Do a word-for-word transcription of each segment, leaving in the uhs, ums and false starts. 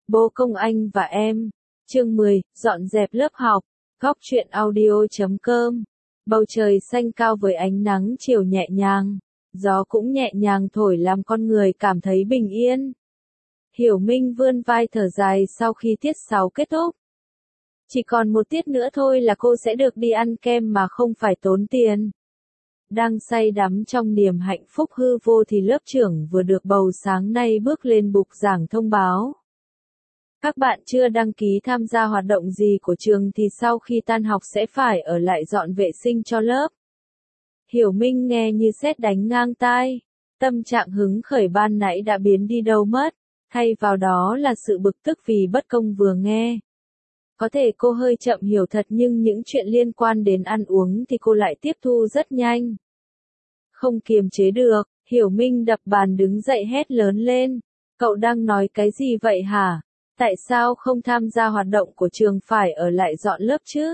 Bố công anh và em. Chương mười, dọn dẹp lớp học. Góc truyện audio chấm com. Bầu trời xanh cao với ánh nắng chiều nhẹ nhàng. Gió cũng nhẹ nhàng thổi làm con người cảm thấy bình yên. Hiểu Minh vươn vai thở dài sau khi tiết sáu kết thúc. Chỉ còn một tiết nữa thôi là cô sẽ được đi ăn kem mà không phải tốn tiền. Đang say đắm trong niềm hạnh phúc hư vô thì lớp trưởng vừa được bầu sáng nay bước lên bục giảng thông báo. Các bạn chưa đăng ký tham gia hoạt động gì của trường thì sau khi tan học sẽ phải ở lại dọn vệ sinh cho lớp. Hiểu Minh nghe như sét đánh ngang tai. Tâm trạng hứng khởi ban nãy đã biến đi đâu mất, thay vào đó là sự bực tức vì bất công vừa nghe. Có thể cô hơi chậm hiểu thật nhưng những chuyện liên quan đến ăn uống thì cô lại tiếp thu rất nhanh. Không kiềm chế được, Hiểu Minh đập bàn đứng dậy hét lớn lên. Cậu đang nói cái gì vậy hả? Tại sao không tham gia hoạt động của trường phải ở lại dọn lớp chứ?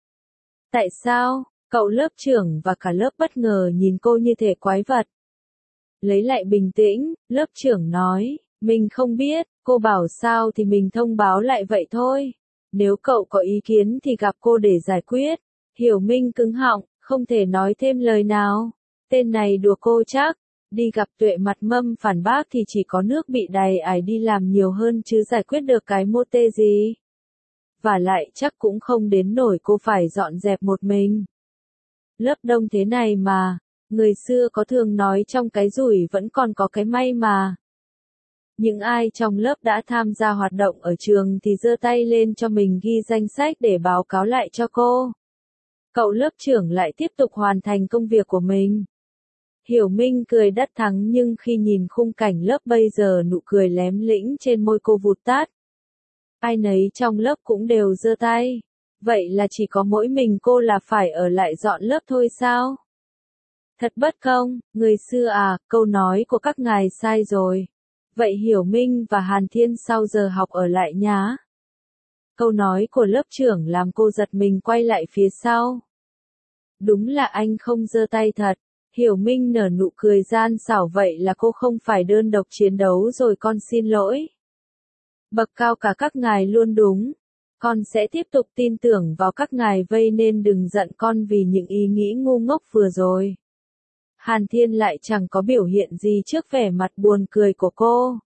Tại sao? Cậu lớp trưởng và cả lớp bất ngờ nhìn cô như thể quái vật. Lấy lại bình tĩnh, lớp trưởng nói, mình không biết, cô bảo sao thì mình thông báo lại vậy thôi. Nếu cậu có ý kiến thì gặp cô để giải quyết. Hiểu Minh cứng họng, không thể nói thêm lời nào. Tên này đùa cô chắc. Đi gặp Tuệ mặt mâm phản bác thì chỉ có nước bị đày ải đi làm nhiều hơn chứ giải quyết được cái mô tê gì. Và lại chắc cũng không đến nổi cô phải dọn dẹp một mình. Lớp đông thế này mà, người xưa có thường nói trong cái rủi vẫn còn có cái may mà. Những ai trong lớp đã tham gia hoạt động ở trường thì giơ tay lên cho mình ghi danh sách để báo cáo lại cho cô. Cậu lớp trưởng lại tiếp tục hoàn thành công việc của mình. Hiểu Minh cười đắc thắng nhưng khi nhìn khung cảnh lớp bây giờ nụ cười lém lĩnh trên môi cô vụt tắt. Ai nấy trong lớp cũng đều giơ tay. Vậy là chỉ có mỗi mình cô là phải ở lại dọn lớp thôi sao? Thật bất công, người xưa à, câu nói của các ngài sai rồi. Vậy Hiểu Minh và Hàn Thiên sau giờ học ở lại nhá. Câu nói của lớp trưởng làm cô giật mình quay lại phía sau. Đúng là anh không giơ tay thật. Hiểu Minh nở nụ cười gian xảo vậy là cô không phải đơn độc chiến đấu rồi con xin lỗi. Bậc cao cả các ngài luôn đúng. Con sẽ tiếp tục tin tưởng vào các ngài vây nên đừng giận con vì những ý nghĩ ngu ngốc vừa rồi. Hàn Thiên lại chẳng có biểu hiện gì trước vẻ mặt buồn cười của cô.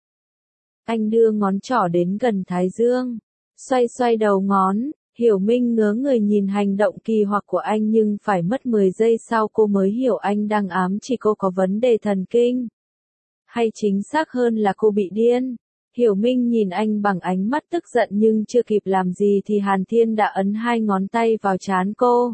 Anh đưa ngón trỏ đến gần thái dương. Xoay xoay đầu ngón. Hiểu Minh ngớ người nhìn hành động kỳ hoặc của anh nhưng phải mất mười giây sau cô mới hiểu anh đang ám chỉ cô có vấn đề thần kinh. Hay chính xác hơn là cô bị điên. Hiểu Minh nhìn anh bằng ánh mắt tức giận nhưng chưa kịp làm gì thì Hàn Thiên đã ấn hai ngón tay vào trán cô.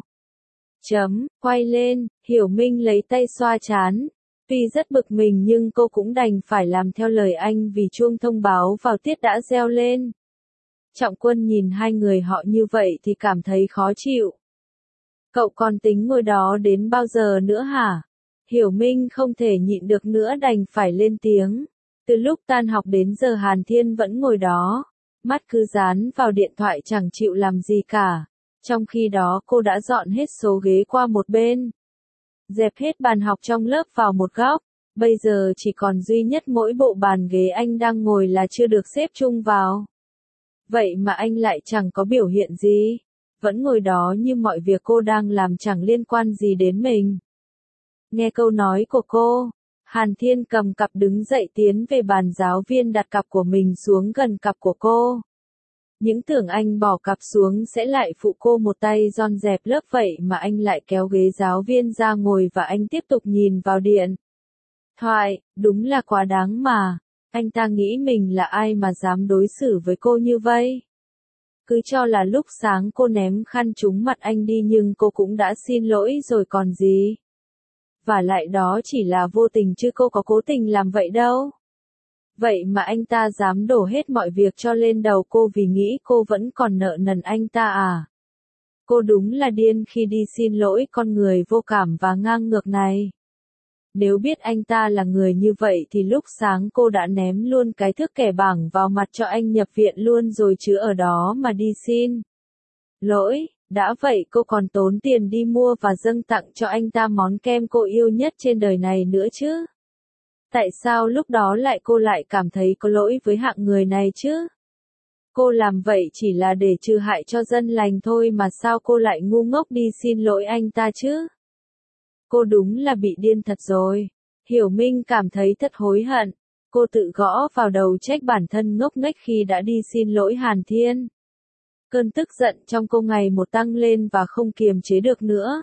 Chấm, quay lên, Hiểu Minh lấy tay xoa trán. Tuy rất bực mình nhưng cô cũng đành phải làm theo lời anh vì chuông thông báo vào tiết đã reo lên. Trọng Quân nhìn hai người họ như vậy thì cảm thấy khó chịu. Cậu còn tính ngồi đó đến bao giờ nữa hả? Hiểu Minh không thể nhịn được nữa đành phải lên tiếng. Từ lúc tan học đến giờ Hàn Thiên vẫn ngồi đó. Mắt cứ dán vào điện thoại chẳng chịu làm gì cả. Trong khi đó cô đã dọn hết số ghế qua một bên. Dẹp hết bàn học trong lớp vào một góc. Bây giờ chỉ còn duy nhất mỗi bộ bàn ghế anh đang ngồi là chưa được xếp chung vào. Vậy mà anh lại chẳng có biểu hiện gì. Vẫn ngồi đó như mọi việc cô đang làm chẳng liên quan gì đến mình. Nghe câu nói của cô, Hàn Thiên cầm cặp đứng dậy tiến về bàn giáo viên đặt cặp của mình xuống gần cặp của cô. Những tưởng anh bỏ cặp xuống sẽ lại phụ cô một tay dọn dẹp lớp vậy mà anh lại kéo ghế giáo viên ra ngồi và anh tiếp tục nhìn vào điện thoại, đúng là quá đáng mà. Anh ta nghĩ mình là ai mà dám đối xử với cô như vậy? Cứ cho là lúc sáng cô ném khăn trúng mặt anh đi nhưng cô cũng đã xin lỗi rồi còn gì. Và lại đó chỉ là vô tình chứ cô có cố tình làm vậy đâu. Vậy mà anh ta dám đổ hết mọi việc cho lên đầu cô vì nghĩ cô vẫn còn nợ nần anh ta à? Cô đúng là điên khi đi xin lỗi con người vô cảm và ngang ngược này. Nếu biết anh ta là người như vậy thì lúc sáng cô đã ném luôn cái thước kẻ bảng vào mặt cho anh nhập viện luôn rồi chứ ở đó mà đi xin lỗi. Đã vậy cô còn tốn tiền đi mua và dâng tặng cho anh ta món kem cô yêu nhất trên đời này nữa chứ. Tại sao lúc đó lại cô lại cảm thấy có lỗi với hạng người này chứ? Cô làm vậy chỉ là để trừ hại cho dân lành thôi mà sao cô lại ngu ngốc đi xin lỗi anh ta chứ? Cô đúng là bị điên thật rồi. Hiểu Minh cảm thấy thật hối hận. Cô tự gõ vào đầu trách bản thân ngốc nghếch khi đã đi xin lỗi Hàn Thiên. Cơn tức giận trong cô ngày một tăng lên và không kiềm chế được nữa.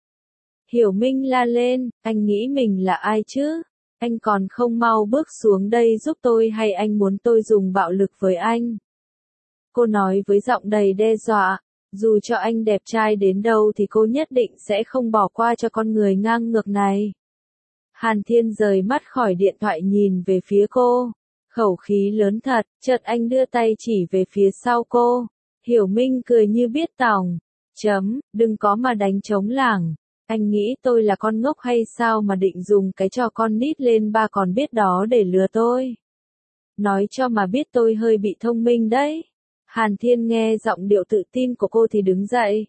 Hiểu Minh la lên, anh nghĩ mình là ai chứ? Anh còn không mau bước xuống đây giúp tôi hay anh muốn tôi dùng bạo lực với anh? Cô nói với giọng đầy đe dọa, dù cho anh đẹp trai đến đâu thì cô nhất định sẽ không bỏ qua cho con người ngang ngược này. Hàn Thiên rời mắt khỏi điện thoại nhìn về phía cô. Khẩu khí lớn thật, chợt anh đưa tay chỉ về phía sau cô. Hiểu Minh cười như biết tòng. Chấm, đừng có mà đánh trống lảng. Anh nghĩ tôi là con ngốc hay sao mà định dùng cái trò con nít lên ba còn biết đó để lừa tôi. Nói cho mà biết tôi hơi bị thông minh đấy. Hàn Thiên nghe giọng điệu tự tin của cô thì đứng dậy.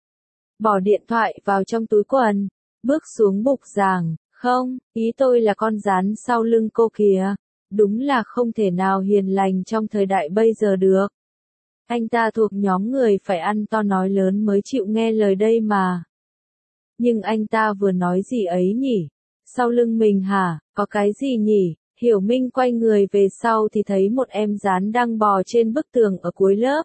Bỏ điện thoại vào trong túi quần. Bước xuống bục giảng. Không, ý tôi là con rắn sau lưng cô kìa. Đúng là không thể nào hiền lành trong thời đại bây giờ được. Anh ta thuộc nhóm người phải ăn to nói lớn mới chịu nghe lời đây mà. Nhưng anh ta vừa nói gì ấy nhỉ? Sau lưng mình hả? Có cái gì nhỉ? Hiểu Minh quay người về sau thì thấy một em rắn đang bò trên bức tường ở cuối lớp.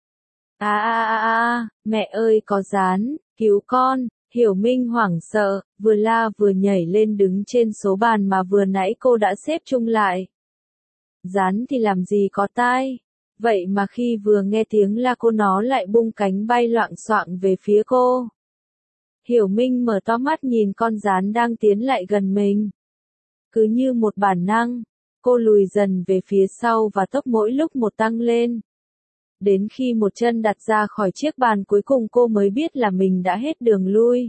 À à à à, mẹ ơi có rắn, cứu con. Hiểu Minh hoảng sợ, vừa la vừa nhảy lên đứng trên số bàn mà vừa nãy cô đã xếp chung lại. Rắn thì làm gì có tai. Vậy mà khi vừa nghe tiếng la cô nó lại bung cánh bay loạng xoạng về phía cô. Hiểu Minh mở to mắt nhìn con rắn đang tiến lại gần mình. Cứ như một bản năng, cô lùi dần về phía sau và tốc mỗi lúc một tăng lên. Đến khi một chân đặt ra khỏi chiếc bàn cuối cùng cô mới biết là mình đã hết đường lui.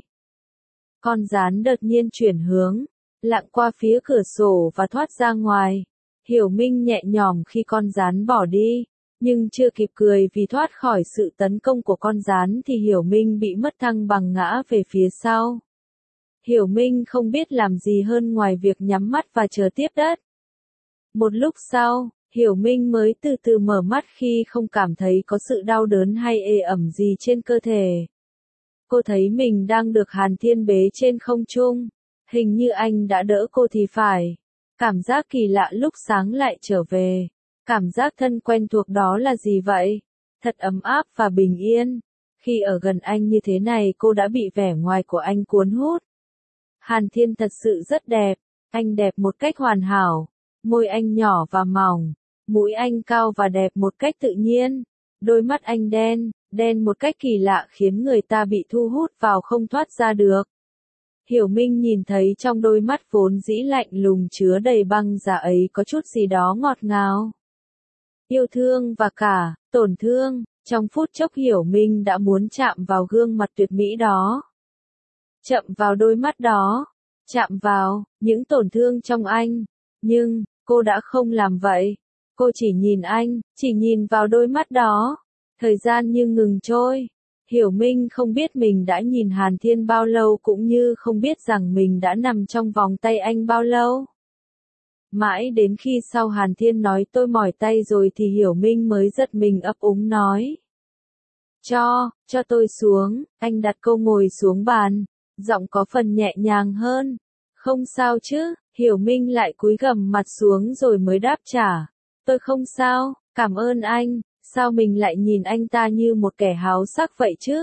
Con rắn đột nhiên chuyển hướng, lặn qua phía cửa sổ và thoát ra ngoài. Hiểu Minh nhẹ nhõm khi con rắn bỏ đi, nhưng chưa kịp cười vì thoát khỏi sự tấn công của con rắn thì Hiểu Minh bị mất thăng bằng ngã về phía sau. Hiểu Minh không biết làm gì hơn ngoài việc nhắm mắt và chờ tiếp đất. Một lúc sau, Hiểu Minh mới từ từ mở mắt khi không cảm thấy có sự đau đớn hay ê ẩm gì trên cơ thể. Cô thấy mình đang được Hàn Thiên bế trên không trung. Hình như anh đã đỡ cô thì phải. Cảm giác kỳ lạ lúc sáng lại trở về. Cảm giác thân quen thuộc đó là gì vậy? Thật ấm áp và bình yên. Khi ở gần anh như thế này cô đã bị vẻ ngoài của anh cuốn hút. Hàn Thiên thật sự rất đẹp. Anh đẹp một cách hoàn hảo. Môi anh nhỏ và mỏng. Mũi anh cao và đẹp một cách tự nhiên. Đôi mắt anh đen, đen một cách kỳ lạ khiến người ta bị thu hút vào không thoát ra được. Hiểu Minh nhìn thấy trong đôi mắt vốn dĩ lạnh lùng chứa đầy băng giá ấy có chút gì đó ngọt ngào. Yêu thương và cả, tổn thương, trong phút chốc Hiểu Minh đã muốn chạm vào gương mặt tuyệt mỹ đó. Chạm vào đôi mắt đó, chạm vào, những tổn thương trong anh. Nhưng, cô đã không làm vậy. Cô chỉ nhìn anh, chỉ nhìn vào đôi mắt đó. Thời gian như ngừng trôi. Hiểu Minh không biết mình đã nhìn Hàn Thiên bao lâu cũng như không biết rằng mình đã nằm trong vòng tay anh bao lâu. Mãi đến khi sau Hàn Thiên nói tôi mỏi tay rồi thì Hiểu Minh mới giật mình ấp úng nói. Cho, cho tôi xuống, anh đặt cô ngồi xuống bàn, giọng có phần nhẹ nhàng hơn. Không sao chứ, Hiểu Minh lại cúi gằm mặt xuống rồi mới đáp trả. Tôi không sao, cảm ơn anh, sao mình lại nhìn anh ta như một kẻ háo sắc vậy chứ?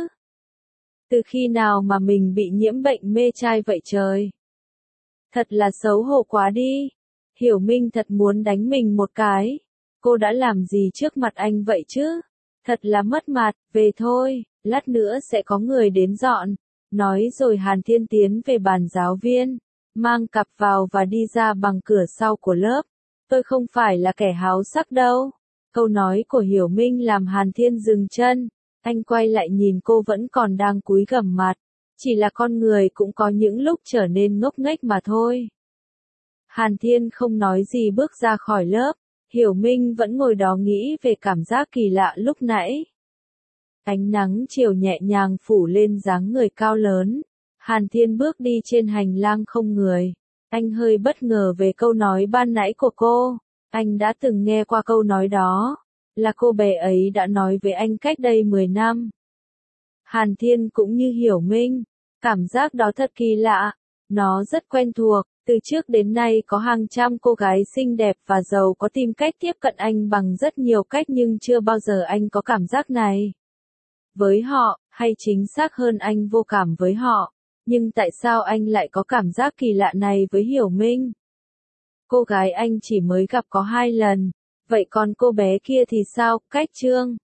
Từ khi nào mà mình bị nhiễm bệnh mê trai vậy trời? Thật là xấu hổ quá đi. Hiểu Minh thật muốn đánh mình một cái. Cô đã làm gì trước mặt anh vậy chứ? Thật là mất mặt, về thôi, lát nữa sẽ có người đến dọn. Nói rồi Hàn Thiên tiến về bàn giáo viên, mang cặp vào và đi ra bằng cửa sau của lớp. Tôi không phải là kẻ háo sắc đâu. Câu nói của Hiểu Minh làm Hàn Thiên dừng chân. Anh quay lại nhìn cô vẫn còn đang cúi gằm mặt. Chỉ là con người cũng có những lúc trở nên ngốc nghếch mà thôi. Hàn Thiên không nói gì bước ra khỏi lớp. Hiểu Minh vẫn ngồi đó nghĩ về cảm giác kỳ lạ lúc nãy. Ánh nắng chiều nhẹ nhàng phủ lên dáng người cao lớn. Hàn Thiên bước đi trên hành lang không người. Anh hơi bất ngờ về câu nói ban nãy của cô. Anh đã từng nghe qua câu nói đó. là cô bé ấy đã nói với anh cách đây mười năm. Hàn Thiên cũng như Hiểu Minh, cảm giác đó thật kỳ lạ, nó rất quen thuộc, từ trước đến nay có hàng trăm cô gái xinh đẹp và giàu có tìm cách tiếp cận anh bằng rất nhiều cách nhưng chưa bao giờ anh có cảm giác này với họ, hay chính xác hơn anh vô cảm với họ. Nhưng tại sao anh lại có cảm giác kỳ lạ này với Hiểu Minh? Cô gái anh chỉ mới gặp có hai lần, vậy còn cô bé kia thì sao? Cách Trương